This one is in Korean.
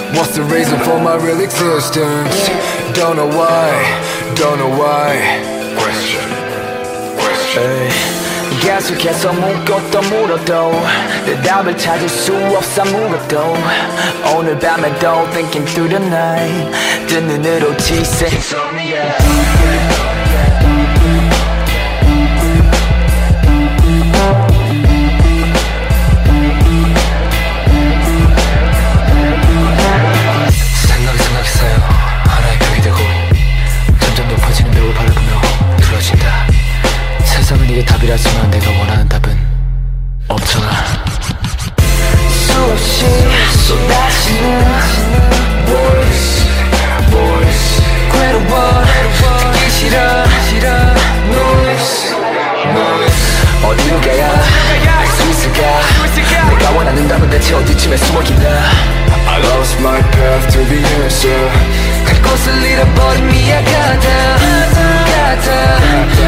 What's the reason for my real existence? Don't know why, don't know why. Question. 계속해서 묻고 물어도 대답을 찾을 수 없어 아무것도 오늘 밤에도 thinking through the night 뜬 눈으로 지새 insomnia. 생각했어요. 하나의 벽이 되고 점점 높아지는 벽을 바라보며 틀어진다. 세상은 이게 답이라지만 내가 원하는 답은 없잖아. 수없이 쏟아지는 Voice 괴로워 듣기 싫어 Noise 어디로 가야 알 수 있을까 내가 원하는 답은 대체 어디쯤에 숨어있나 I lost my path to the answer. 갈 곳을 잃어버린 미약하다